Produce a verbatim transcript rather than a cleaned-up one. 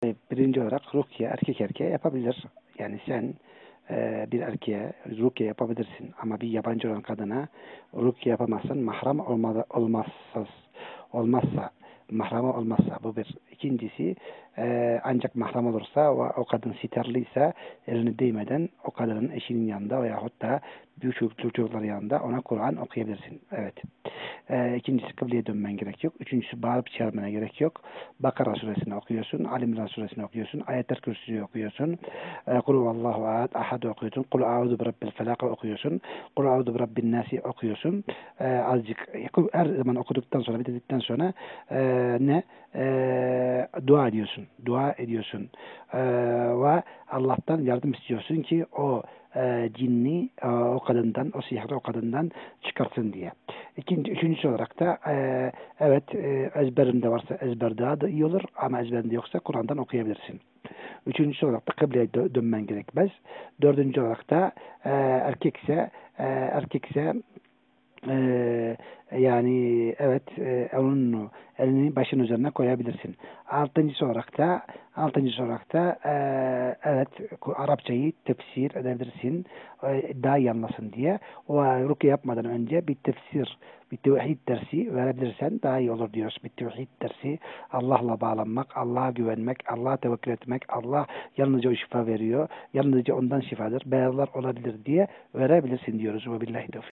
Birinci olarak rukiye erkek erkeğe yapabilir. Yani sen e, bir erkeğe rukiye yapabilirsin ama bir yabancı olan kadına rukiye yapamazsın. Mahram olmadı, olmazsa, olmazsa mahram olmazsa bu bir. İkincisi e, ancak mahram olursa o, o kadın sitarlıysa elini değmeden o kadının eşinin yanında veyahut da büyük çocukların yanında ona Kur'an okuyabilirsin. Evet. E, ikincisi kıbleye dönmen gerek yok. Üçüncüsü bağırıp çağırmana gerek yok. Bakara suresini okuyorsun. Ali İmran suresini okuyorsun. Ayetler Kürsü'yü okuyorsun. E, Kul huvallahu ahad, ahad okuyorsun. Kul a'udhu bi rabbil felak okuyorsun. Kul a'udhu bi rabbin nasi okuyorsun. E, azıcık her zaman okuduktan sonra bitirdikten sonra e, ne? E, dua ediyorsun. Dua ediyorsun. E, ve Allah'tan yardım istiyorsun ki o e, cinni e, o kadından, o sihri o kadından çıkartsın diye. İkinci, üçüncüsü olarak da e, evet e, ezberinde varsa ezber daha da iyi olur ama ezberinde yoksa Kur'an'dan okuyabilirsin. Üçüncüsü olarak da kıbleye dö dönmen gerekmez. Dördüncü olarak da e, erkekse e, erkekse ee, yani evet e, onun elini başın üzerine koyabilirsin. Altıncısı olarak da altıncısı olarak da e, evet Arapçayı tefsir edebilirsin. E, daha iyi anlasın diye. O rukiye yapmadan önce bir tefsir, bir tevhid dersi verebilirsen daha iyi olur diyoruz. Bir tevhid dersi, Allah'la bağlanmak, Allah'a güvenmek, Allah'a tevekkül etmek, Allah yalnızca o şifa veriyor. Yalnızca ondan şifadır. Belalar olabilir diye verebilirsin diyoruz. Ve billahi tevfik.